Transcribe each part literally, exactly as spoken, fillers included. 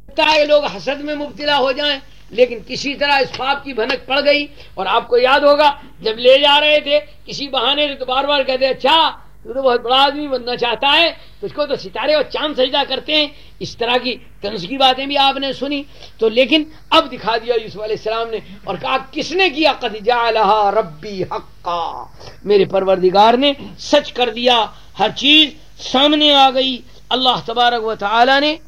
سکتا ہے لوگ حسد میں مبتلا ہو جائیں، لیکن کسی طرح اس خواب کی بھنک پڑ گئی، اور آپ کو یاد ہوگا جب لے جا رہے تھے کسی بہانے سے تو بار بار کہتے اچھا تو تو بہت بڑا آدمی بننا چاہتا ہے، تجھ کو تو ستارے اور چاند سجدہ کرتے ہیں، اس طرح کی طنز کی باتیں بھی آپ نے سنی. تو لیکن اب دکھا دیا یوسف علیہ السلام نے، اور کہا کس نے کیا؟ قد جعلها ربی حقا، میرے پروردگار نے سچ کر دیا، ہر چیز سامنے آ گئی. اللہ تبارک و تعالی نے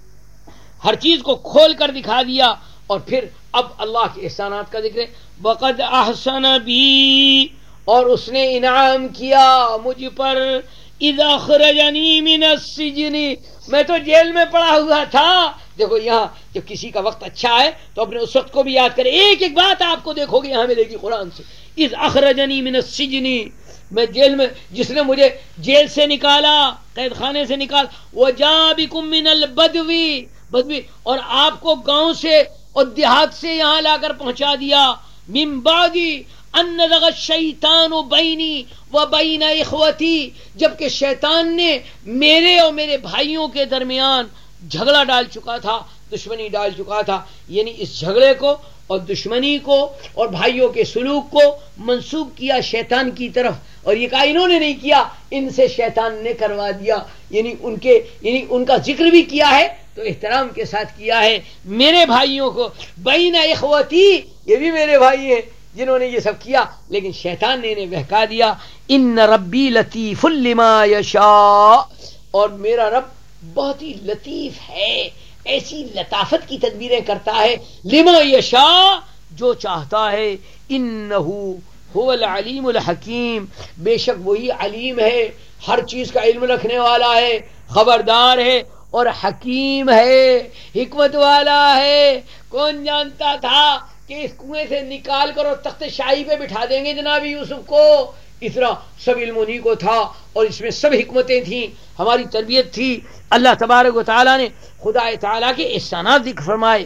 ہر چیز کو کھول کر دکھا دیا. اور پھر اب اللہ کے احسانات کا ذکر ہے. وقد احسن بی، اور اس نے انعام کیا مجھ پر، اذ اخرجنی من السجن، میں تو جیل میں پڑا ہوا تھا. دیکھو یہاں جب کسی کا وقت اچھا ہے تو اپنے اس وقت کو بھی یاد کرے. ایک ایک بات آپ کو دیکھو گے یہاں ملے گی قرآن سے. اذ اخرجنی من السجن، میں جیل میں، جس نے مجھے جیل سے نکالا، قید خانے سے نکال. وجاء بکم من البدوی، بدوی، اور آپ کو گاؤں سے اور دیہات سے یہاں لا کر پہنچا دیا. من بعدی ان نزغ الشیطان بینی و بین اخوتی، جبکہ شیطان نے میرے اور میرے بھائیوں کے درمیان جھگڑا ڈال چکا تھا، دشمنی ڈال چکا تھا. یعنی اس جھگڑے کو اور دشمنی کو اور بھائیوں کے سلوک کو منسوب کیا شیطان کی طرف، اور یہ کہا انہوں نے نہیں کیا، ان سے شیطان نے کروا دیا. یعنی ان کے یعنی ان کا ذکر بھی کیا ہے تو احترام کے ساتھ کیا ہے. میرے بھائیوں کو، بین اخوتی، یہ بھی میرے بھائی ہیں جنہوں نے یہ سب کیا، لیکن شیطان نے انہیں بہکا دیا. ان ربی لطیف لما یشاء، اور میرا رب بہت ہی لطیف ہے، ایسی لطافت کی تدبیریں کرتا ہے. لما یشاء، جو چاہتا ہے. انہو هو العلیم الحکیم، بے شک وہی علیم ہے، ہر چیز کا علم رکھنے والا ہے، خبردار ہے اور حکیم ہے، حکمت والا ہے. کون جانتا تھا کہ اس کنویں سے نکال کر اور تخت شاہی پہ بٹھا دیں گے جناب یوسف کو؟ اتنا سب علم انہی کو تھا، اور اس میں سب حکمتیں تھیں، ہماری تربیت تھی. اللہ تبارک و تعالیٰ نے خدا تعالیٰ کے احسانات ذکر فرمائے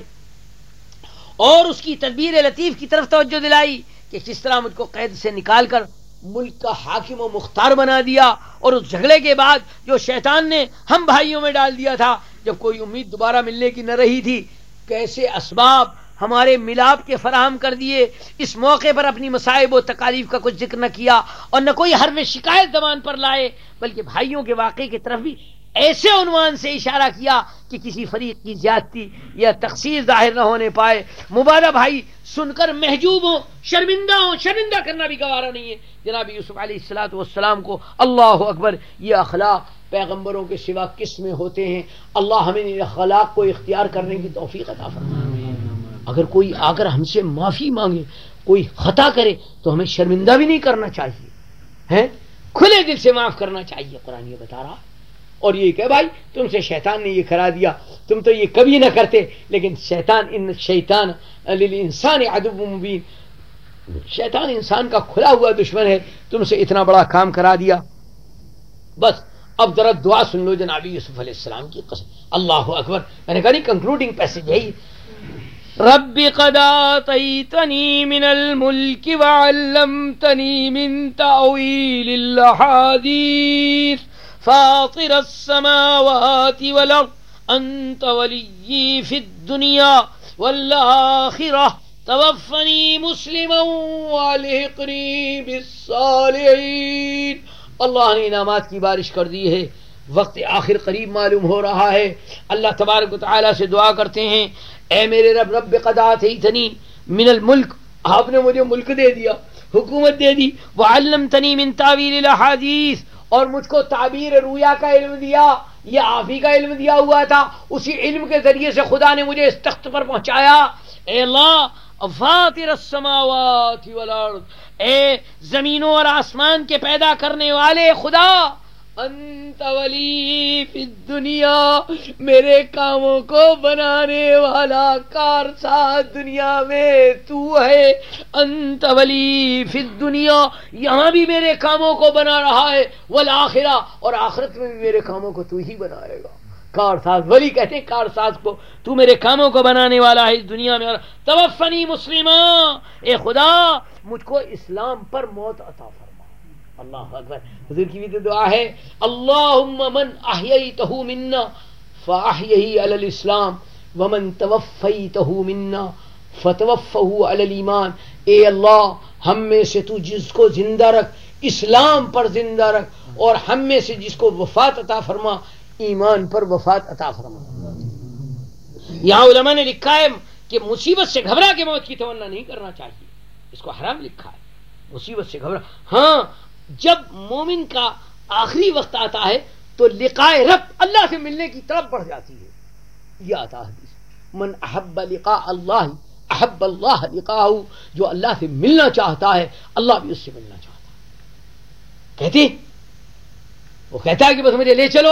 اور اس کی تدبیر لطیف کی طرف توجہ دلائی کہ کس طرح مجھ کو قید سے نکال کر ملک کا حاکم و مختار بنا دیا. اور اس جھگڑے کے بعد جو شیطان نے ہم بھائیوں میں ڈال دیا تھا، جب کوئی امید دوبارہ ملنے کی نہ رہی تھی، کیسے اسباب ہمارے ملاپ کے فراہم کر دیے. اس موقع پر اپنی مصائب و تکالیف کا کچھ ذکر نہ کیا اور نہ کوئی حرف شکایت زبان پر لائے، بلکہ بھائیوں کے واقعے کی طرف بھی ایسے عنوان سے اشارہ کیا کہ کسی فریق کی زیادتی یا تقصیر ظاہر نہ ہونے پائے. مبادہ بھائی سن کر محجوب ہوں، شرمندہ ہوں، شرمندہ کرنا بھی گوارا نہیں ہے جناب یوسف علیہ الصلوۃ والسلام کو. اللہ اکبر، یہ اخلاق پیغمبروں کے سوا کس میں ہوتے ہیں؟ اللہ ہمیں ان اخلاق کو اختیار کرنے کی توفیق عطا فرمائے. اگر کوئی آ کر ہم سے معافی مانگے، کوئی خطا کرے، تو ہمیں شرمندہ بھی نہیں کرنا چاہیے، ہیں کھلے دل سے معاف کرنا چاہیے. قرآن یہ بتا رہا. اور یہ کہ بھائی تم سے شیطان نے یہ کرا دیا، تم تو یہ کبھی نہ کرتے، لیکن شیطان ان شیطان للانسان عدو مبین، شیطان انسان کا کھلا ہوا دشمن ہے، تم سے اتنا بڑا کام کرا دیا. بس اب ذرا دعا سن لو جناب یوسف علیہ السلام کی قسم. اللہ اکبر. میں نے کہا نہیں کنکلوڈنگ پیسج ہے. رب قد آتيتني من الملك وعلمتني من تأويل الأحاديث فاطر السماوات والأرض أنت ولي في الدنيا والآخرة توفني مسلما والحقني بالصالحين. اللہ نے انعامات کی بارش کر دی ہے، وقت آخر قریب معلوم ہو رہا ہے. اللہ تبارک و تعالیٰ سے دعا کرتے ہیں، اے میرے رب، رب قد آتیتنی من الملک، آپ نے مجھے ملک دے دیا، حکومت دے دی. وعلمتنی من تعویل الاحادیث، اور مجھ کو تعبیر رویا کا علم دیا. یہ آپ ہی کا علم دیا ہوا تھا، اسی علم کے ذریعے سے خدا نے مجھے اس تخت پر پہنچایا. اے اللہ فاطر السماوات والارض، اے زمینوں اور آسمان کے پیدا کرنے والے خدا، انت ولی فی الدنیا، میرے کاموں کو بنانے والا کارساز دنیا میں تو ہے. انت ولی فی الدنیا، یہاں بھی میرے کاموں کو بنا رہا ہے، والآخرہ، اور آخرت میں بھی میرے کاموں کو تو ہی بنائے گا. کارساز، ولی کہتے ہیں کارساز کو، تو میرے کاموں کو بنانے والا ہے اس دنیا میں. توفنی مسلما، اے خدا مجھ کو اسلام پر موت عطا فرما. اللہ اکبر. حضور کی بھی تو دعا ہے، اللہم من احییتہ منا فاحیہ علی الاسلام. ومن توفیتہ منا فتوفہ علی الایمان، اے اللہ ہم میں سے تو جس کو زندہ رکھ اسلام پر زندہ رکھ، اور ہم میں سے جس کو وفات عطا فرما ایمان پر وفات عطا فرما۔ یہاں علماء نے لکھا ہے کہ مصیبت سے گھبرا کے موت کی تمنا نہیں کرنا چاہیے، اس کو حرام لکھا ہے، مصیبت سے گھبرا۔ ہاں جب مومن کا آخری وقت آتا ہے تو لقائے رب، اللہ سے ملنے کی طرف بڑھ جاتی ہے۔ یہ آتا ہے حدیث، من احب لقاء اللہ احب اللہ لقاءہ، جو اللہ سے ملنا چاہتا ہے اللہ بھی اس سے ملنا چاہتا ہے۔ کہتے وہ کہتا ہے کہ بس مجھے لے چلو،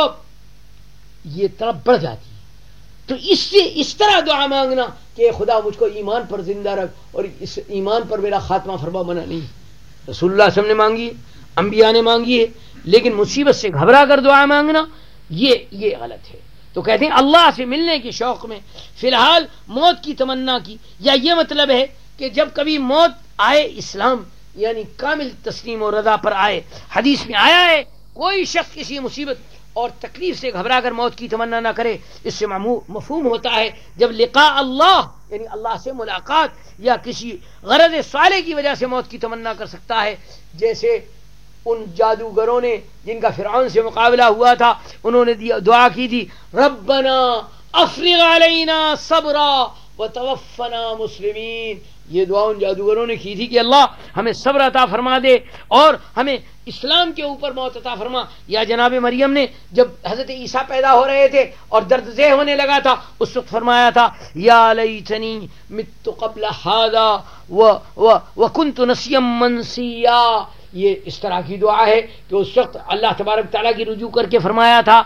یہ طرف بڑھ جاتی ہے۔ تو اس سے اس طرح دعا مانگنا کہ خدا مجھ کو ایمان پر زندہ رکھ اور اس ایمان پر میرا خاتمہ فرما، منع نہیں۔ رسول اللہ صلی اللہ علیہ وسلم نے مانگی ہے، انبیاء نے مانگی ہے، لیکن مصیبت سے گھبرا کر دعا مانگنا یہ یہ غلط ہے۔ تو کہتے ہیں اللہ سے ملنے کے شوق میں فی الحال موت کی تمنا کی، یا یہ مطلب ہے کہ جب کبھی موت آئے اسلام یعنی کامل تسلیم و رضا پر آئے۔ حدیث میں آیا ہے کوئی شخص کسی مصیبت اور تکلیف سے گھبرا کر موت کی تمنا نہ کرے۔ اس سے مفہوم ہوتا ہے جب لقاء اللہ یعنی اللہ سے ملاقات یا کسی غرض صالح کی وجہ سے موت کی تمنا کر سکتا ہے، جیسے ان جادوگروں نے جن کا فرعون سے مقابلہ ہوا تھا، انہوں نے دعا کی تھی ربنا افرغ علینا صبرا وتوفنا مسلمین۔ یہ دعا ان جادوگروں نے کی تھی کہ اللہ ہمیں صبر عطا فرما دے اور ہمیں اسلام کے اوپر موت عطا فرما۔ یا جناب مریم نے جب حضرت عیسیٰ پیدا ہو رہے تھے اور درد ذہ ہونے لگا تھا، اس وقت فرمایا تھا یا لیتنی مت قبل ھذا وکنت نسیا منسیا۔ یہ اس طرح کی دعا ہے کہ اس وقت اللہ تبارک تعالیٰ کی رجوع کر کے فرمایا تھا۔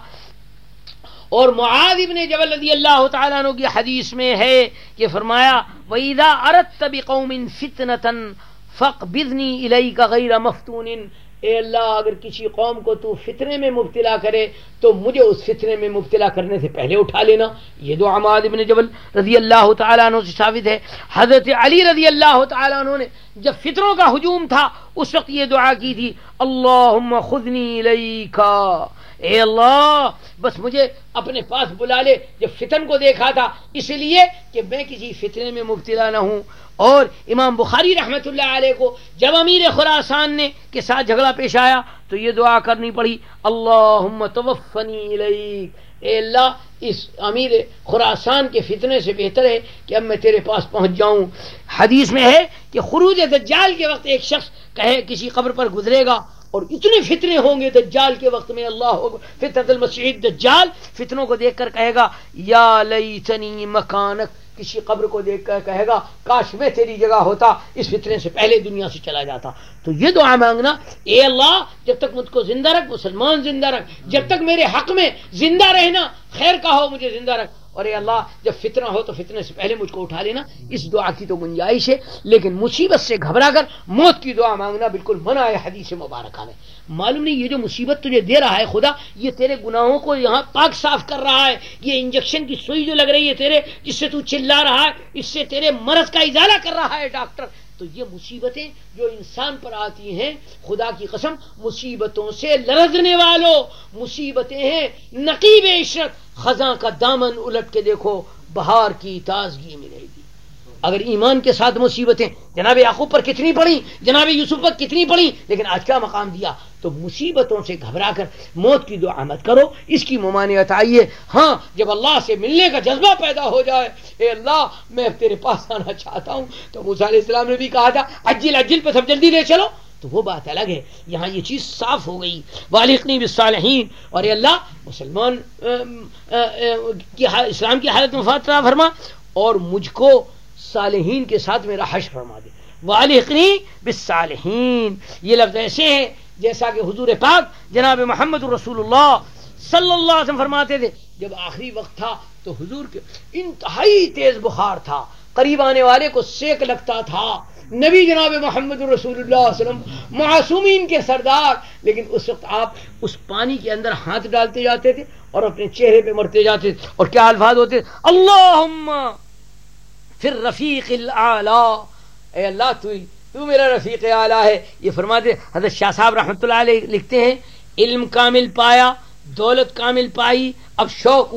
اور معاذ ابن جبل رضی اللہ تعالیٰ عنہ کی حدیث میں ہے کہ فرمایا وَإِذَا أَرَدْتَ بِقَوْمٍ فِتْنَةً فَاقْبِضْنِي إِلَيْكَ غَيْرَ مَفْتُونٍ۔ اے اللہ اگر کسی قوم کو تو فتنے میں مبتلا کرے تو مجھے اس فتنے میں مبتلا کرنے سے پہلے اٹھا لینا۔ یہ دعا معاذ ابن جبل رضی اللہ تعالیٰ عنہ سے ثابت ہے۔ حضرت علی رضی اللہ تعالیٰ عنہ نے جب فتنوں کا ہجوم تھا اس وقت یہ دعا کی تھی اللہم خذنی الیکا، اے اللہ بس مجھے اپنے پاس بلا لے۔ جب فتن کو دیکھا تھا اس لیے کہ میں کسی فتنے میں مبتلا نہ ہوں۔ اور امام بخاری رحمۃ اللہ علیہ کو جب امیر خراسان نے کے ساتھ جھگڑا پیش آیا تو یہ دعا کرنی پڑی اللہم توفنی الیک، اے اللہ اس امیر خراسان کے فتنے سے بہتر ہے کہ اب میں تیرے پاس پہنچ جاؤں۔ حدیث میں ہے کہ خروج دجال کے وقت ایک شخص کہے کسی قبر پر گزرے گا اور اتنے فتنے ہوں گے دجال کے وقت میں، اللہ فتنۃ المسیح دجال، فتنوں کو دیکھ کر کہے گا یا لیتنی مکانک، کسی قبر کو دیکھ کر کہے گا کاش میں تیری جگہ ہوتا، اس فتنے سے پہلے دنیا سے چلا جاتا۔ تو یہ دعا مانگنا اے اللہ جب تک مجھ کو زندہ رکھ، مسلمان زندہ رکھ، جب تک میرے حق میں زندہ رہنا خیر کا ہو مجھے زندہ رکھ، اور اے اللہ جب فتنہ ہو تو فتنے سے پہلے مجھ کو اٹھا لینا۔ اس دعا کی تو گنجائش ہے، لیکن مصیبت سے گھبرا کر موت کی دعا مانگنا بالکل منع ہے حدیث مبارکہ میں۔ معلوم نہیں یہ جو مصیبت تجھے دے رہا ہے خدا، یہ تیرے گناہوں کو یہاں پاک صاف کر رہا ہے، یہ انجیکشن کی سوئی جو لگ رہی ہے تیرے جس سے تو چلا رہا ہے، اس سے تیرے مرض کا ازالہ کر رہا ہے ڈاکٹر۔ تو یہ مصیبتیں جو انسان پر آتی ہیں خدا کی قسم مصیبتوں سے لرزنے والوں مصیبتیں ہیں نقیب عشرت، خزاں کا دامن الٹ کے دیکھو بہار کی تازگی ملے گی۔ اگر ایمان کے ساتھ مصیبتیں جناب یعقوب پر کتنی پڑی، جناب یوسف پر کتنی پڑی، لیکن آج کیا مقام دیا؟ تو مصیبتوں سے گھبرا کر موت کی دعا مت کرو، اس کی ممانعت آئی ہے۔ ہاں جب اللہ سے ملنے کا جذبہ پیدا ہو جائے، اے اللہ میں تیرے پاس آنا چاہتا ہوں، تو موسیٰ علیہ السلام نے بھی کہا تھا عجل عجل پہ سب جلدی لے چلو، تو وہ بات الگ ہے۔ یہاں یہ چیز صاف ہو گئی والحقنی بالصالحین، اور اے اللہ مسلمان کی اسلام کی حالت میں وفات عطا فرما اور مجھ کو صالحین کے ساتھ میرا حشر فرما دے۔ والحقنی بالصالحین یہ لفظ ایسے ہیں جیسا کہ حضور پاک جناب محمد رسول اللہ صلی اللہ علیہ وسلم فرماتے تھے جب آخری وقت تھا تو حضور کے انتہائی تیز بخار تھا، قریب آنے والے کو سیک لگتا تھا۔ نبی جناب محمد رسول اللہ صلی اللہ علیہ وسلم معصومین کے سردار، لیکن اس وقت آپ اس پانی کے اندر ہاتھ ڈالتے جاتے تھے اور اپنے چہرے پہ مرتے جاتے تھے، اور کیا الفاظ ہوتے تھے اللہم فی الرفیق الاعلی، اے اللہ تو تو میرا رفیق اعلیٰ ہے۔ یہ فرماتے حضرت شاہ صاحب رحمۃ اللہ علیہ لکھتے ہیں علم کامل پایا، دولت کامل پائی، اب شوق ہوا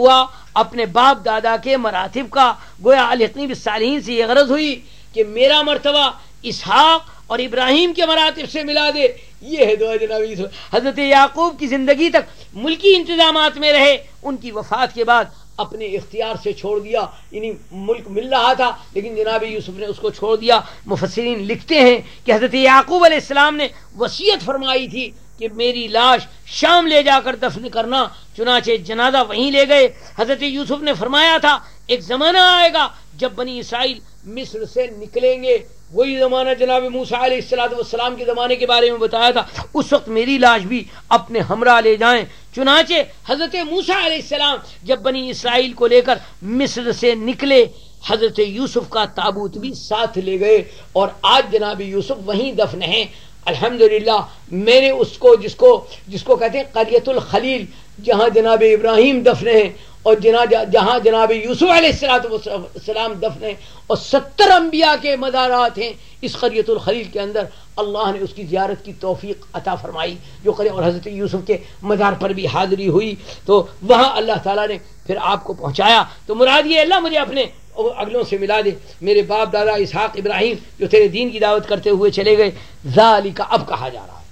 اپنے باپ دادا کے مراتب کا، گویا الحقنی بالصالحین سے یہ غرض ہوئی کہ میرا مرتبہ اسحاق اور ابراہیم کے مراتب سے ملا دے. یہ ہے دعا جناب یوسف. حضرت یعقوب کی زندگی تک ملکی انتظامات میں رہے، ان کی وفات کے بعد اپنے اختیار سے چھوڑ دیا، یعنی ملک مل رہا تھا لیکن جناب یوسف نے اس کو چھوڑ دیا. مفسرین لکھتے ہیں کہ حضرت یعقوب علیہ السلام نے وصیت فرمائی تھی کہ میری لاش شام لے جا کر دفن کرنا، چنانچہ جنازہ وہیں لے گئے. حضرت یوسف نے فرمایا تھا ایک زمانہ آئے گا جب بنی اسرائیل مصر سے نکلیں گے، وہی زمانہ جناب موسیٰ علیہ السلام والسلام کے زمانے کے بارے میں بتایا تھا، اس وقت میری لاش بھی اپنے ہمراہ لے جائیں. چنانچہ حضرت موسیٰ علیہ السلام جب بنی اسرائیل کو لے کر مصر سے نکلے، حضرت یوسف کا تابوت بھی ساتھ لے گئے، اور آج جناب یوسف وہیں دفن ہیں. الحمدللہ میں نے اس کو جس کو جس کو کہتے ہیں قریۃ الخلیل، جہاں جناب ابراہیم دفن ہیں اور جہاں جناب یوسف علیہ السلام دفن ہیں، اور ستر انبیاء کے مزارات ہیں اس قریۃ الخلیل کے اندر، اللہ نے اس کی زیارت کی توفیق عطا فرمائی جو قریہ، اور حضرت یوسف کے مزار پر بھی حاضری ہوئی، تو وہاں اللہ تعالیٰ نے پھر آپ کو پہنچایا. تو مراد یہ اللہ مجھے اپنے اگلوں سے ملا دے، میرے باپ دادا اسحاق ابراہیم جو تیرے دین کی دعوت کرتے ہوئے چلے گئے. ذالک اب کہا جا رہا ہے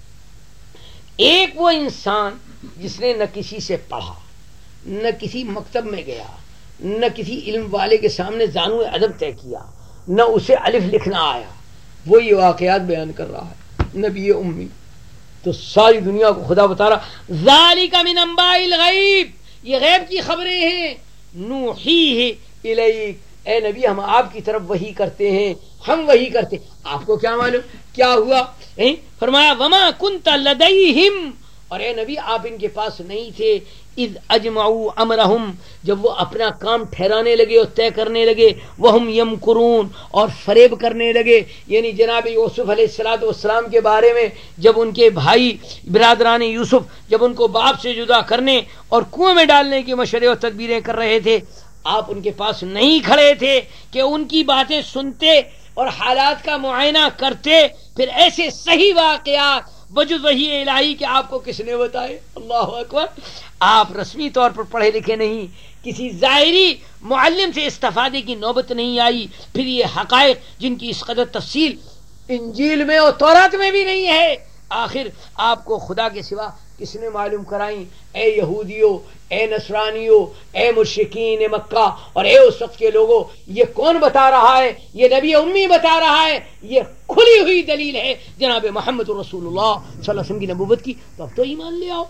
ایک وہ انسان جس نے نہ کسی سے پڑھا، نہ کسی مکتب میں گیا، نہ کسی علم والے کے سامنے زانو ادب طے کیا، نہ اسے الف لکھنا آیا، وہ یہ واقعات بیان کر رہا ہے نبی امی. تو ساری دنیا کو خدا بتا رہا ذالک من انباء الغیب، یہ غیب کی خبریں ہیں، نوحیہ الیک، اے نبی ہم آپ کی طرف وحی کرتے ہیں، ہم وحی کرتے ہیں. آپ کو کیا معلوم کیا ہوا؟ فرمایا وما کنت لدیہم، اور اے نبی آپ ان کے پاس نہیں تھے، اذ اجمعوا امرہم، جب وہ اپنا کام ٹھہرانے لگے اور طے کرنے لگے، وہم یمکرون، اور فریب کرنے لگے. یعنی جناب یوسف علیہ الصلوۃ والسلام کے بارے میں جب ان کے بھائی برادران یوسف جب ان کو باپ سے جدا کرنے اور کنویں میں ڈالنے کی مشورے اور تدبیریں کر رہے تھے، آپ ان کے پاس نہیں کھڑے تھے کہ ان کی باتیں سنتے اور حالات کا معائنہ کرتے. پھر ایسے صحیح واقعات وجود وحی الہی کہ آپ کو کس نے بتائے؟ اللہ اکبر. آپ رسمی طور پر پڑھے لکھے نہیں، کسی ظاہری معلم سے استفادے کی نوبت نہیں آئی. پھر یہ حقائق جن کی اس قدر تفصیل انجیل میں اور تورات میں بھی نہیں ہے، آخر آپ کو خدا کے سوا کس نے معلوم کرائیں؟ اے یہودیوں، اے نصرانیوں، اے مشرکین مکہ، اور اے اس وقت کے لوگوں، یہ کون بتا رہا ہے؟ یہ نبی امی بتا رہا ہے. یہ کھلی ہوئی دلیل ہے جناب محمد رسول اللہ صلی اللہ علیہ وسلم کی نبوت کی. تو اب تو ایمان لے آؤ.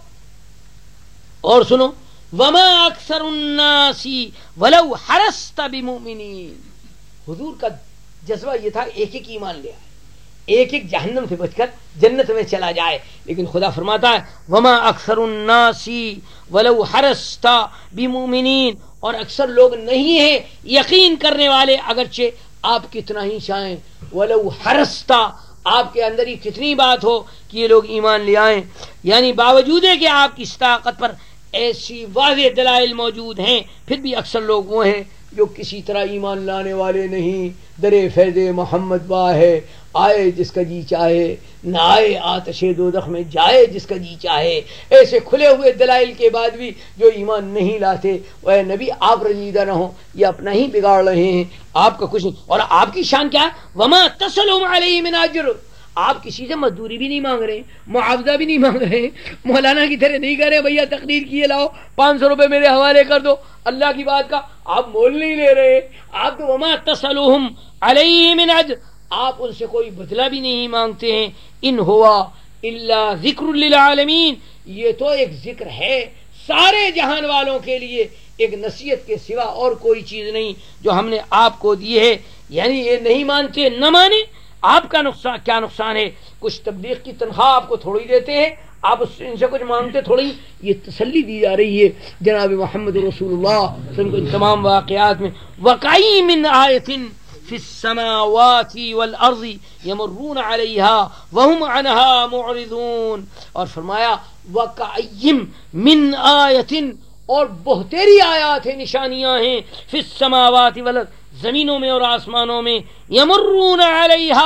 اور سنو وما اکثر الناس ولو حرصت بمؤمنین، حضور کا جذبہ یہ تھا ایک ایک ایمان لے آئے، ایک ایک جہنم سے بچ کر جنت میں چلا جائے. لیکن خدا فرماتا ہے وما اکثر الناس ولو حرصت بمؤمنین، اور اکثر لوگ نہیں ہیں یقین کرنے والے اگرچہ آپ کتنا ہی چاہیں. ولو حرصت، آپ کے اندر ہی کتنی بات ہو کہ یہ لوگ ایمان لے آئیں، یعنی باوجود ہے کہ آپ کی طاقت پر ایسی واضح دلائل موجود ہیں، پھر بھی اکثر لوگ وہ ہیں جو کسی طرح ایمان لانے والے نہیں. درے فیض محمد با ہے، آئے جس کا جی چاہے، نہ آئے آتش دوزخ میں جائے جس کا جی چاہے. ایسے کھلے ہوئے دلائل کے بعد بھی جو ایمان نہیں لاتے، وہ نبی آپ رنجیدہ نہ ہو، یہ اپنا ہی بگاڑ رہے ہیں، آپ کا کچھ نہیں. اور آپ کی شان کیا ہے؟ وما تصلهم علیہ من اجر، آپ کسی سے مزدوری بھی نہیں مانگ رہے، معاوضہ بھی نہیں مانگ رہے، مولانا کی طرح نہیں کہہ رہے بھیا تقریر کیے لاؤ پانچ سو روپے میرے حوالے کر دو. اللہ کی بات کا آپ مول نہیں لے رہے. آپ تو وما تصلهم علیہ من اجر، آپ ان سے کوئی بدلہ بھی نہیں مانگتے ہیں. ان ہوا الا ذکر للعالمین، یہ تو ایک ذکر ہے سارے جہان والوں کے لیے، ایک نصیحت کے سوا اور کوئی چیز نہیں جو ہم نے آپ کو دی ہے. یعنی یہ نہیں مانتے نہ مانے، آپ کا نقصان کیا نقصان ہے؟ کچھ تبلیغ کی تنخواہ آپ کو تھوڑی دیتے ہیں، آپ ان سے کچھ مانگتے تھوڑی. یہ تسلی دی جا رہی ہے جناب محمد رسول اللہ صلی اللہ علیہ وسلم کے تمام واقعات میں. وَقَعِي مِنْ آیَةٍ فِي السَّمَاوَاتِ وَالْأَرْضِ يَمُرُّونَ عَلَيْهَا وَهُمْ عَنْهَا مُعْرِضُونَ، اور فرمایا وَقَعِيٍ مِنْ آیَةٍ، اور بہتری آیات ہیں، نشانیاں ہیں، فِي السَّمَاوَاتِ وَالْأَرْضِ، زمینوں میں اور آسمانوں میں، یمرون علیہا،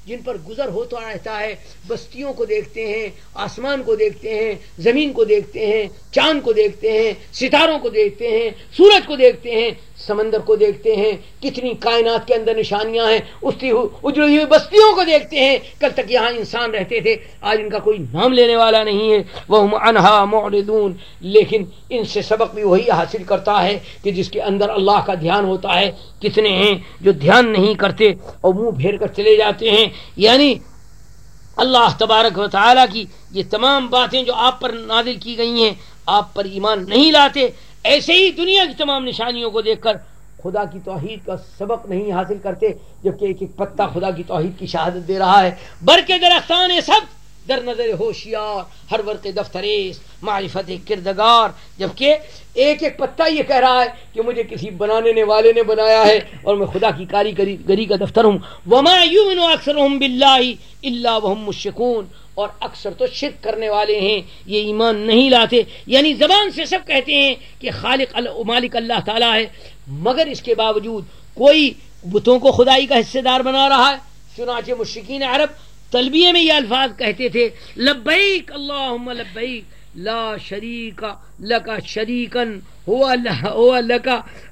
جن پر گزر ہوتا رہتا ہے، بستیوں کو دیکھتے ہیں، آسمان کو دیکھتے ہیں، زمین کو دیکھتے ہیں، چاند کو دیکھتے ہیں، ستاروں کو دیکھتے ہیں، سورج کو دیکھتے ہیں، سمندر کو دیکھتے ہیں، کتنی کائنات کے اندر نشانیاں ہیں، اس کی اجڑی ہوئی بستیوں کو دیکھتے ہیں. کل تک یہاں انسان رہتے تھے، آج ان کا کوئی نام لینے والا نہیں ہے. وَهُمْ عَنْهَا مُعْرِضُونَ. لیکن ان سے سبق بھی وہی حاصل کرتا ہے کہ جس کے اندر اللہ کا دھیان ہوتا ہے. کتنے ہیں جو دھیان نہیں کرتے اور منہ پھیر کر چلے جاتے ہیں. یعنی اللہ تبارک و تعالیٰ کی یہ تمام باتیں جو آپ پر نازل کی گئی ہیں، آپ پر ایمان نہیں لاتے. ایسے ہی دنیا کی تمام نشانیوں کو دیکھ کر خدا کی توحید کا سبق نہیں حاصل کرتے، جبکہ ایک ایک پتا خدا کی توحید کی شہادت دے رہا ہے. برکے درختان سب در نظر ہوشیار، ہر ورق دفتریس معرفت کردگار، جبکہ ایک ایک پتا یہ کہہ رہا ہے کہ مجھے کسی بنانے والے نے بنایا ہے اور میں خدا کی کاریگری گری کا دفتر ہوں. وما یؤمن اکثرهم باللہ الا وهم مشرکون. اور اکثر تو شرک کرنے والے ہیں، یہ ایمان نہیں لاتے. یعنی زبان سے سب کہتے ہیں کہ خالق مالک اللہ تعالیٰ ہے، مگر اس کے باوجود کوئی بتوں کو خدائی کا حصے دار بنا رہا ہے. چنانچہ مشرکین عرب تلبیہ میں یہ الفاظ کہتے تھے، لبیک اللہم لبیک لا شریک لک شریکا هو لک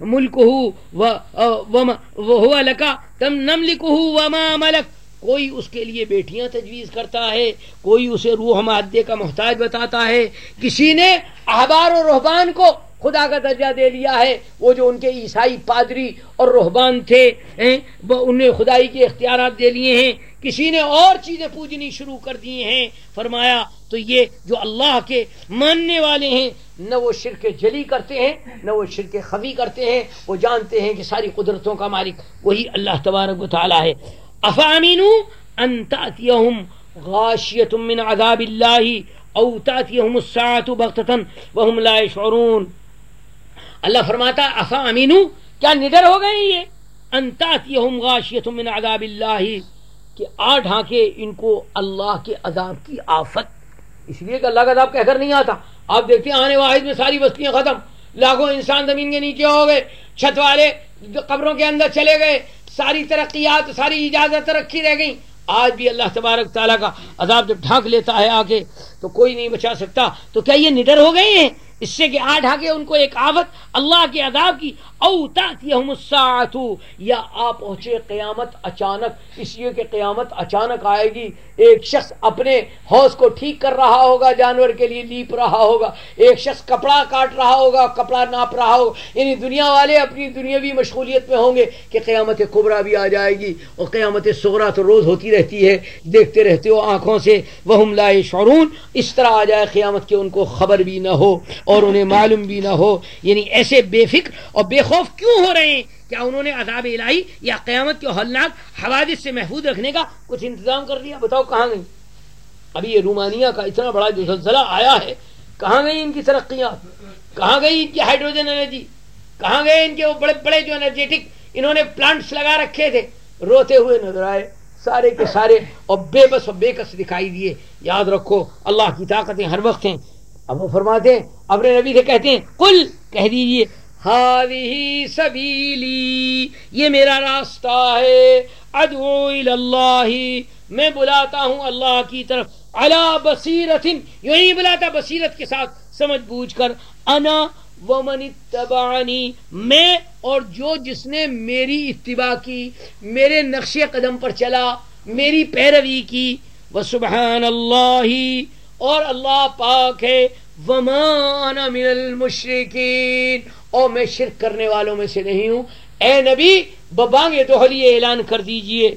ملکہ وهو لک نملکہ وما ملک. کوئی اس کے لیے بیٹیاں تجویز کرتا ہے، کوئی اسے روح مادے کا محتاج بتاتا ہے. کسی نے احبار و رہبان کو خدا کا درجہ دے لیا ہے، وہ جو ان کے عیسائی پادری اور رہبان تھے انہیں خدائی کے اختیارات دے لیے ہیں. کسی نے اور چیزیں پوجنی شروع کر دی ہیں. فرمایا تو یہ جو اللہ کے ماننے والے ہیں نہ وہ شرک جلی کرتے ہیں نہ وہ شرک خفی کرتے ہیں. وہ جانتے ہیں کہ ساری قدرتوں کا مالک وہی اللہ تبارک و تعالی ہے. افامنوا ان تأتيهم غاشية من عذاب الله او تأتيهم الساعة بغتة وهم لا يشعرون. اللہ فرماتا افامنوا، کیا نڈر ہو گئے یہ، ان تأتيهم غاشية من عذاب الله، کہ آ ڈھانکے ان کو اللہ کے عذاب کی آفت. اس لیے کہ اللہ کا عذاب کہہ کر نہیں آتا. آپ دیکھتے ہیں آنے واحد میں ساری بستیاں ختم، لاکھوں انسان زمین کے نیچے ہو گئے، چھت والے قبروں کے اندر چلے گئے، ساری ترقیات ساری اجازت رکھی رہ گئی. آج بھی اللہ تبارک تعالیٰ کا عذاب جب ڈھانک لیتا ہے آگے تو کوئی نہیں بچا سکتا. تو کیا یہ نڈر ہو گئے ہیں اس سے کہ آ ڈھانکے ان کو ایک آفت اللہ کے عذاب کی؟ او تأتیہم الساعۃ، یا آ پہنچے قیامت اچانک. اس لیے کہ قیامت اچانک آئے گی. ایک شخص اپنے حوض کو ٹھیک کر رہا ہوگا، جانور کے لیے لیپ رہا ہوگا، ایک شخص کپڑا کاٹ رہا ہوگا، کپڑا ناپ رہا ہوگا. یعنی دنیا والے اپنی دنیاوی مشغولیت میں ہوں گے کہ قیامت کبریٰ بھی آ جائے گی. اور قیامت صغریٰ تو روز ہوتی رہتی ہے، دیکھتے رہتے ہو آنکھوں سے. وہم لا یشعرون، اس طرح آ جائے قیامت کہ ان کو خبر بھی نہ ہو اور انہیں معلوم بھی نہ ہو. یعنی ایسے بے فکر اور بے خوف کیوں ہو رہے ہیں؟ کیا انہوں نے عذاب الہی یا قیامت کے ہولناک حوادث سے محفوظ رکھنے کا کچھ انتظام کر لیا؟ بتاؤ کہاں گئی؟ ابھی یہ رومانیہ کا اتنا بڑا جو زلزلہ آیا ہے، کہاں گئی ان کی ترقیاں؟ کہاں گئی ان کی ہائیڈروجن انرجی؟ کہاں گئے ان کے وہ بڑے بڑے جو انرجیٹک انہوں نے پلانٹس لگا رکھے تھے؟ روتے ہوئے نظر آئے سارے کے سارے اور بے بس اور بے کس دکھائی دیے. یاد رکھو اللہ کی طاقتیں ہر وقت ہیں. اب وہ فرماتے ہیں اپنے نبی سے کہتے ہیں قل، کہہ دیجئے ہذہ سبیلی، یہ میرا راستہ ہے، ادعو الی اللہ، میں بلاتا ہوں اللہ کی طرف، علی بصیرت، یوں نہیں بلاتا بصیرت کے ساتھ سمجھ بوجھ کر، انا ومن اتبعنی، میں اور جو جس نے میری اتباع کی، میرے نقش قدم پر چلا، میری پیروی کی. وسبحان اللہ، اور اللہ پاک ہے، وما انا من المشرکین، اور میں شرک کرنے والوں میں سے نہیں ہوں. اے نبی ببانگ دوہلی اعلان کر دیجئے.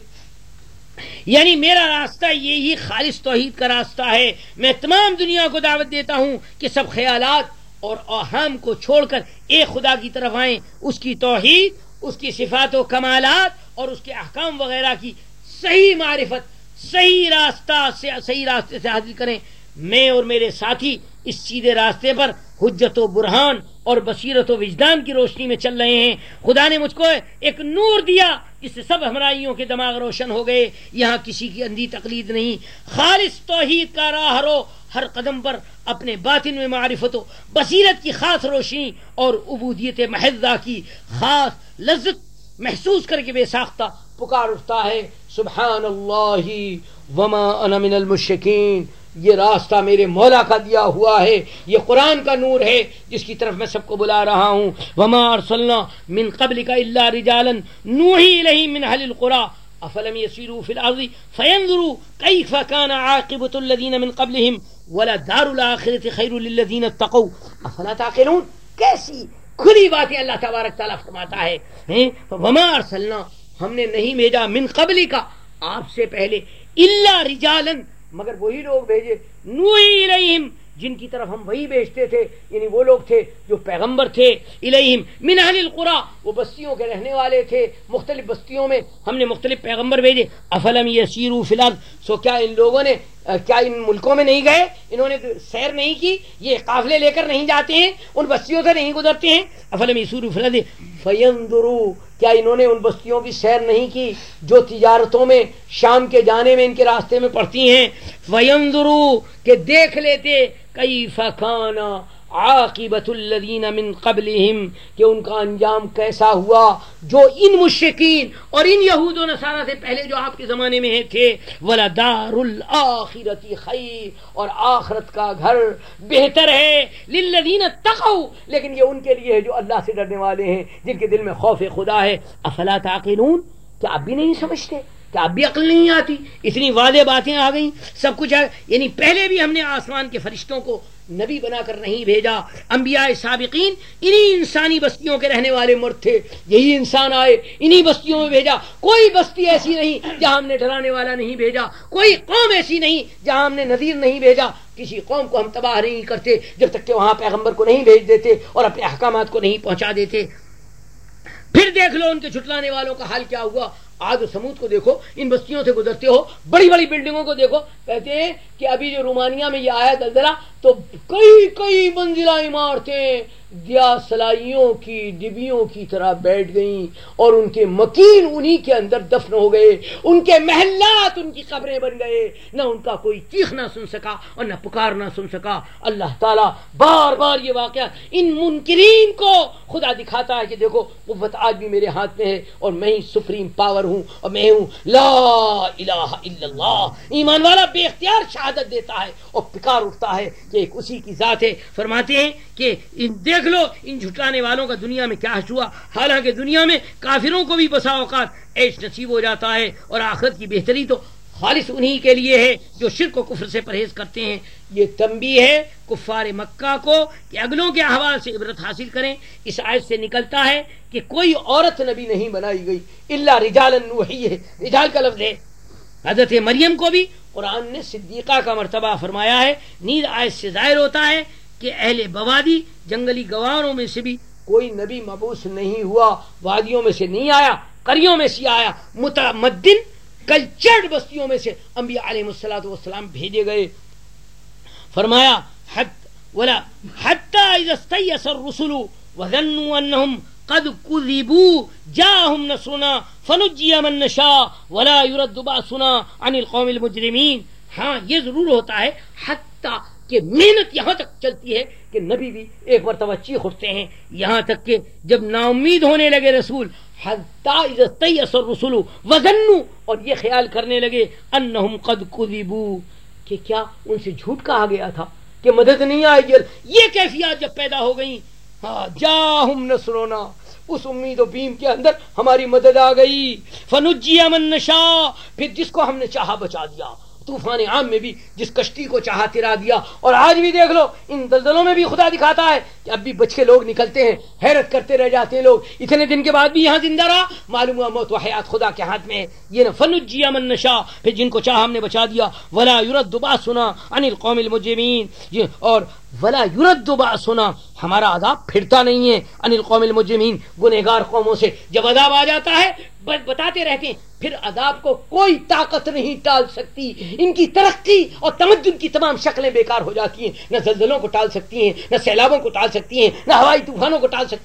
یعنی میرا راستہ یہی خالص توحید کا راستہ ہے. میں تمام دنیا کو دعوت دیتا ہوں کہ سب خیالات اور اوہام کو چھوڑ کر ایک خدا کی طرف آئیں، اس کی توحید، اس کی صفات و کمالات اور اس کے احکام وغیرہ کی صحیح معرفت، صحیح راستہ سے صحیح راستے سے حاصل کریں. میں اور میرے ساتھی اس سیدھے راستے پر حجت و برہان اور بصیرت و وجدان کی روشنی میں چل رہے ہیں. خدا نے مجھ کو ایک نور دیا جس سے سب ہمراہیوں کے دماغ روشن ہو گئے. یہاں کسی کی اندھی تقلید نہیں، خالص توحید کا راہ رو. ہر قدم پر اپنے باطن میں معرفت و بصیرت کی خاص روشنی اور عبودیت محضہ کی خاص لذت محسوس کر کے بے ساختہ پکار اٹھتا ہے. سبحان اللہ وما انا من المشرکین، یہ راستہ میرے مولا کا دیا ہوا ہے، یہ قرآن کا نور ہے جس کی طرف میں سب کو بلا رہا ہوں۔ وما ارسلنا من قبلک الا رجالا نوحی الیہم من اہل القری افلم یسیروا فی الارض فینظروا کیف کان عاقبۃ الذین من قبلہم ولدار الآخرۃ خیر للذین اتقوا افلا تعقلون۔ کیسی کھلی باتیں اللہ تبارک تعالیٰ فرماتا ہے، وما ارسلنا، ہم نے نہیں بھیجا، من قبلک، آپ سے پہلے، الا رجالا، مگر وہی لوگ بھیجے، نوحی الیہم، جن کی طرف ہم وہی بھیجتے تھے، یعنی وہ لوگ تھے جو پیغمبر تھے، الیہم من اہل القری، وہ بستیوں کے رہنے والے تھے، مختلف بستیوں میں ہم نے مختلف پیغمبر بھیجے۔ افلم یسیروا فی الارض، سو کیا ان لوگوں نے، کیا ان ملکوں میں نہیں گئے، انہوں نے سیر نہیں کی، یہ قافلے لے کر نہیں جاتے ہیں، ان بستیوں سے نہیں گزرتے ہیں؟ افلم یسیروا فی الارض فینظروا، کیا انہوں نے ان بستیوں کی سیر نہیں کی جو تجارتوں میں شام کے جانے میں ان کے راستے میں پڑتی ہیں؟ فینظروا، کہ دیکھ لیتے، کیف کان عاقبۃ الذین من قبلہم، کہ ان کا انجام کیسا ہوا جو ان مشرکین اور ان یہود و نصارہ سے پہلے جو آپ کے زمانے میں تھے۔ وَلَدَارُ الْآخِرَةِ خَيْرٌ، اور آخرت کا گھر بہتر ہے، لِلَّذِينَ اتَّقَوْا، لیکن یہ ان کے لیے ہے جو اللہ سے ڈرنے والے ہیں، جن کے دل میں خوف خدا ہے۔ افلا تعقلون، کیا آپ بھی نہیں سمجھتے؟ کیا اب بھی عقل نہیں آتی؟ اتنی واضح باتیں آ گئیں، سب کچھ آ، یعنی پہلے بھی ہم نے آسمان کے فرشتوں کو نبی بنا کر نہیں بھیجا، انبیاء سابقین انہی انسانی بستیوں کے رہنے والے مرد تھے، یہی انسان آئے، انہی بستیوں میں بھیجا۔ کوئی بستی ایسی نہیں جہاں ہم نے ڈرانے والا نہیں بھیجا، کوئی قوم ایسی نہیں جہاں ہم نے نذیر نہیں بھیجا۔ کسی قوم کو ہم تباہ نہیں کرتے جب تک کہ وہاں پیغمبر کو نہیں بھیج دیتے اور اپنے احکامات کو نہیں پہنچا دیتے۔ پھر دیکھ لو ان کے جھٹلانے والوں کا حال کیا ہوا۔ عاد و سمود کو دیکھو، ان بستیوں سے گزرتے ہو، بڑی بڑی بلڈنگوں کو دیکھو، کہتے ہیں کہ ابھی جو رومانیہ میں یہ آیا زلزلہ تو کئی کئی منزلہ عمارتیں دیا سلائیوں کی ڈبیوں کی طرح بیٹھ گئیں اور ان کے مکین انہی کے اندر دفن ہو گئے، ان کے محلات ان کی قبریں بن گئے، نہ ان کا کوئی چیخ نہ سن سکا اور نہ پکار نہ سن سکا۔ اللہ تعالیٰ بار بار یہ واقعہ ان منکرین کو خدا دکھاتا ہے کہ دیکھو قوت آج بھی میرے ہاتھ میں ہے اور میں ہی سپریم پاور ہوں اور میں ہوں لا الہ الا اللہ۔ ایمان والا بے اختیار شہادت دیتا ہے اور پکار اٹھتا ہے کہ ایک اسی کی ذات ہے۔ فرماتے ہیں کہ ان دیکھ لو ان جھٹلانے والوں کا دنیا میں کیا ہوا، حالانکہ دنیا میں کافروں کو بھی بسا اوقات عیش نصیب ہو جاتا ہے اور آخرت کی بہتری تو خالص انہی کے لیے ہے جو شرک و کفر سے پرہیز کرتے ہیں۔ یہ تنبیہ ہے کفار مکہ کو کہ اگلوں کے احوال سے عبرت حاصل کریں۔ اس آیت سے نکلتا ہے کہ کوئی عورت نبی نہیں بنائی گئی، الا رجالا نوحی ہے، رجال کا لفظ ہے۔ حضرت مریم کو بھی قرآن نے صدیقہ کا مرتبہ فرمایا ہے۔ نیز آیت سے ظاہر ہوتا ہے کہ اہل بوادی جنگلی گواروں میں سے بھی کوئی نبی مبعوث نہیں ہوا، وادیوں میں سے نہیں آیا، قریوں میں سے آیا، متمدن کلچرڈ بستیوں میں سے انبیاء علیہ الصلوۃ والسلام بھیجے گئے۔ فرمایا ولا حتی اذا استیأس الرسل وظنوا انہم قد کذبوا جاءہم نصرنا فنجی من نشاء ولا يرد بأسنا عن القوم المجرمین۔ ہاں یہ ضرور ہوتا ہے حتی کہ محنت یہاں تک چلتی ہے کہ نبی بھی ایک مرتبہ چیخ اٹھتے ہیں، یہاں تک کہ جب نا امید ہونے لگے رسول، حتی اذا استیأس الرسل وظنوا، اور یہ خیال کرنے لگے انہم قد کذبوا کہ کیا ان سے جھوٹ کہا گیا تھا کہ مدد نہیں آئے گی، یہ کیفیات جب پیدا ہو گئیں، ہاں جاءہم نصرنا، اس امید و بیم کے اندر ہماری مدد آ گئی، فنجی من نشاء، پھر جس کو ہم نے چاہا بچا دیا، طوفان عام میں بھی جس کشتی کو چاہا ترا دیا۔ اور آج بھی دیکھ لو ان زلزلوں میں بھی خدا دکھاتا ہے کہ اب بھی بچ کے لوگ نکلتے ہیں، حیرت کرتے رہ جاتے ہیں لوگ، اتنے دن کے بعد بھی یہاں زندہ رہا، معلوم ہوا موت و حیات خدا کے ہاتھ میں ہے۔ یہ فنجی من نشاء، پھر جن کو چاہا ہم نے بچا دیا، ولا يرد بأسنا عن القوم المجرمین، اور ولا يرد بأسنا، ہمارا عذاب پھرتا نہیں ہے عن القوم المجرمین، گنہگار قوموں سے۔ جب عذاب آ جاتا ہے بتاتے رہتے ہیں پھر عذاب کو کوئی طاقت نہیں ٹال سکتی، ان کی ترقی اور تمدن کی تمام شکلیں بیکار ہو جاتی ہیں، نہ زلزلوں کو ٹال سکتی ہیں، نہ سیلابوں کو ٹال سکتی ہیں، نہ ہوائی طوفانوں کو ٹال سکتی ہیں۔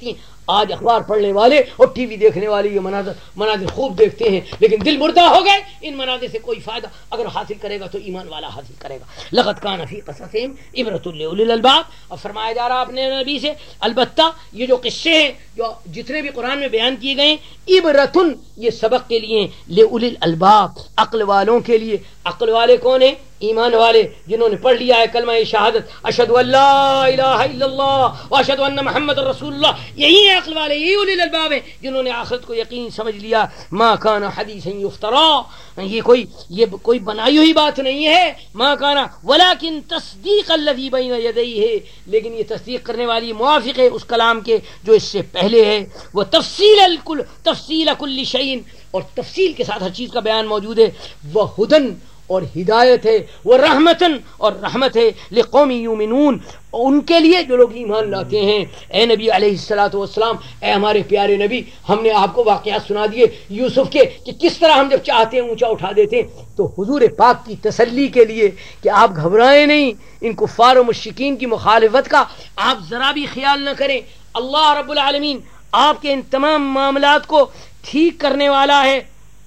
آج اخبار پڑھنے والے اور ٹی وی دیکھنے والے یہ مناظر مناظر خوب دیکھتے ہیں، لیکن دل مردہ ہو گئے، ان مناظر سے کوئی فائدہ اگر حاصل کرے گا تو ایمان والا حاصل کرے گا۔ لقد کان فی قصصہم عبرۃ لأولی الالباب، اور فرمایا جا رہا اپنے نبی سے البتہ یہ جو قصے ہیں جو جتنے بھی قرآن میں بیان کیے گئے عبرتن یہ سبق کے لیے، لأولی الالباب عقل والوں کے لیے۔ عقل والے کون ہیں؟ ایمان والے جنہوں نے پڑھ لیا ہے کلمہ شہادت اشہد ان لا الہ الا اللہ واشہد ان محمد رسول اللہ، یہی ہے عقل والے، یہی اولی الالباب ہیں جنہوں نے آخرت کو یقین سمجھ لیا۔ ما کان حدیثا یفترا، یہ کوئی یہ کوئی بنائی ہوئی بات نہیں ہے، ما کان ولکن تصدیق الذی بین یدیہ، لیکن یہ تصدیق کرنے والی موافق ہے اس کلام کے جو اس سے پہلے ہے۔ وہ تفصیل الکل تفصیل کل شیء، اور تفصیل کے ساتھ ہر چیز کا بیان موجود ہے۔ وہ ہدن اور ہدایت ہے، وہ رحمتن اور رحمت ہے، لقوم یؤمنون ان کے لیے جو لوگ ایمان لاتے ہیں۔ اے نبی علیہ الصلوۃ والسلام، اے ہمارے پیارے نبی، ہم نے آپ کو واقعات سنا دیے یوسف کے کہ کس طرح ہم جب چاہتے ہیں اونچا اٹھا دیتے، تو حضور پاک کی تسلی کے لیے کہ آپ گھبرائیں نہیں، ان کفار و مشرکین کی مخالفت کا آپ ذرا بھی خیال نہ کریں، اللہ رب العالمین آپ کے ان تمام معاملات کو ٹھیک کرنے والا ہے۔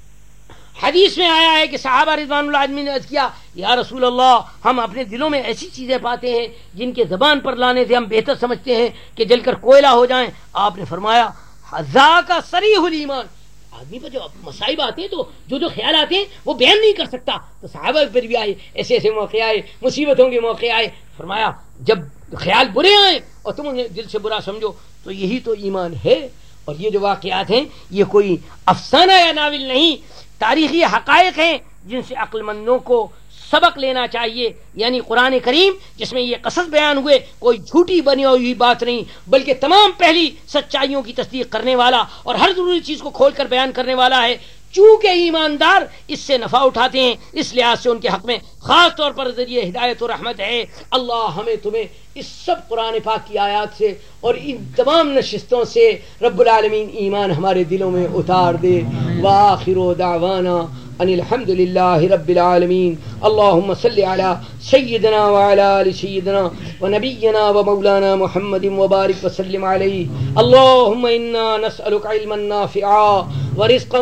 حدیث میں آیا ہے کہ صحابہ رضوان اللہ اجمعین نے عرض کیا یا رسول اللہ، ہم اپنے دلوں میں ایسی چیزیں پاتے ہیں جن کے زبان پر لانے سے ہم بہتر سمجھتے ہیں کہ جل کر کوئلہ ہو جائیں۔ آپ نے فرمایا ذاک صریح الایمان، آدمی پر جو مصائب آتے ہیں تو جو جو خیال آتے ہیں وہ بیان نہیں کر سکتا، تو صحابہ پر بھی آئے، ایسے ایسے موقع آئے، مصیبتوں کے موقع آئے، فرمایا جب خیال برے آئیں اور تم انہیں دل سے برا سمجھو تو یہی تو ایمان ہے۔ اور یہ جو واقعات ہیں یہ کوئی افسانہ یا ناول نہیں، تاریخی حقائق ہیں جن سے عقل مندوں کو سبق لینا چاہیے۔ یعنی قرآن کریم جس میں یہ قصص بیان ہوئے کوئی جھوٹی بنی ہوئی بات نہیں، بلکہ تمام پہلی سچائیوں کی تصدیق کرنے والا اور ہر ضروری چیز کو کھول کر بیان کرنے والا ہے۔ چونکہ ایماندار اس سے نفع اٹھاتے ہیں، اس لحاظ سے ان کے حق میں خاص طور پر ذریعہ ہدایت و رحمت ہے۔ اللہ ہمیں تمہیں اس سب قرآن پاک کی آیات سے اور ان تمام نشستوں سے رب العالمین ایمان ہمارے دلوں میں اتار دے۔ وآخر دعوانا ان الحمد للہ رب العالمین۔ اللہم صلی علی سیدنا وعلی آل سیدنا ونبینا ومولانا محمد وبارک وسلم علیہ۔ اللہم انا نسألک علما نافعا ورزقا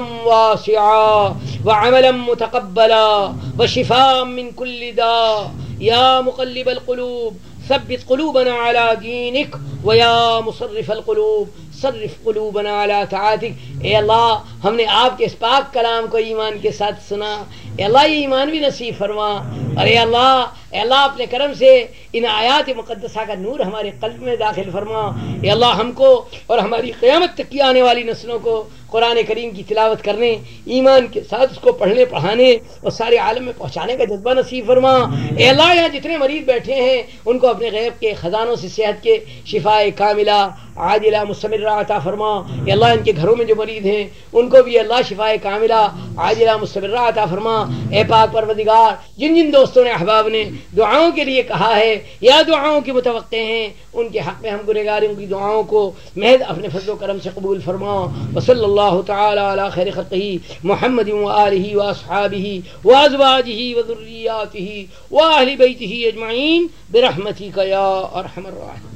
واسعا وعملا متقبلا وشفاء من كل داء یا مقلب القلوب ثبت قلوبنا على دینک ویا مصرف القلوب صرف قلوبنا على طاعتک۔ اے اللہ ہم نے آپ کے اس پاک کلام کو ایمان کے ساتھ سنا، اے اللہ یہ ایمان بھی نصیب فرما، اور اے اللہ اے اللہ اپنے کرم سے ان آیات مقدسہ کا نور ہمارے قلب میں داخل فرما۔ اے اللہ ہم کو اور ہماری قیامت تک کی آنے والی نسلوں کو قرآن کریم کی تلاوت کرنے، ایمان کے ساتھ اس کو پڑھنے پڑھانے اور سارے عالم میں پہنچانے کا جذبہ نصیب فرما۔ اے اللہ یہاں جتنے مریض بیٹھے ہیں ان کو اپنے غیب کے خزانوں سے صحت کے شفاء کاملہ عاجلہ مستمرہ عطا فرما۔ اے اللہ ان کے گھروں میں جو مریض ہیں ان کو بھی اللہ شفاء کاملہ عاجلہ مستمرہ عطا فرما۔ اے پاک پروردگار، جن جن دوستوں نے احباب نے دعاؤں کے لیے کہا ہے یا دعاؤں کے متوقع ہیں، ان کے حق میں ہم گنہگاروں کی دعاؤں کو محض اپنے فضل و کرم سے قبول فرما۔ وصلی اللہ تعالی علی خیر خلقہ محمد وآلہ واصحابہ وازواجہ وذریاتہ واہل بیتہ اجمعین برحمتک یا ارحم الراحمین۔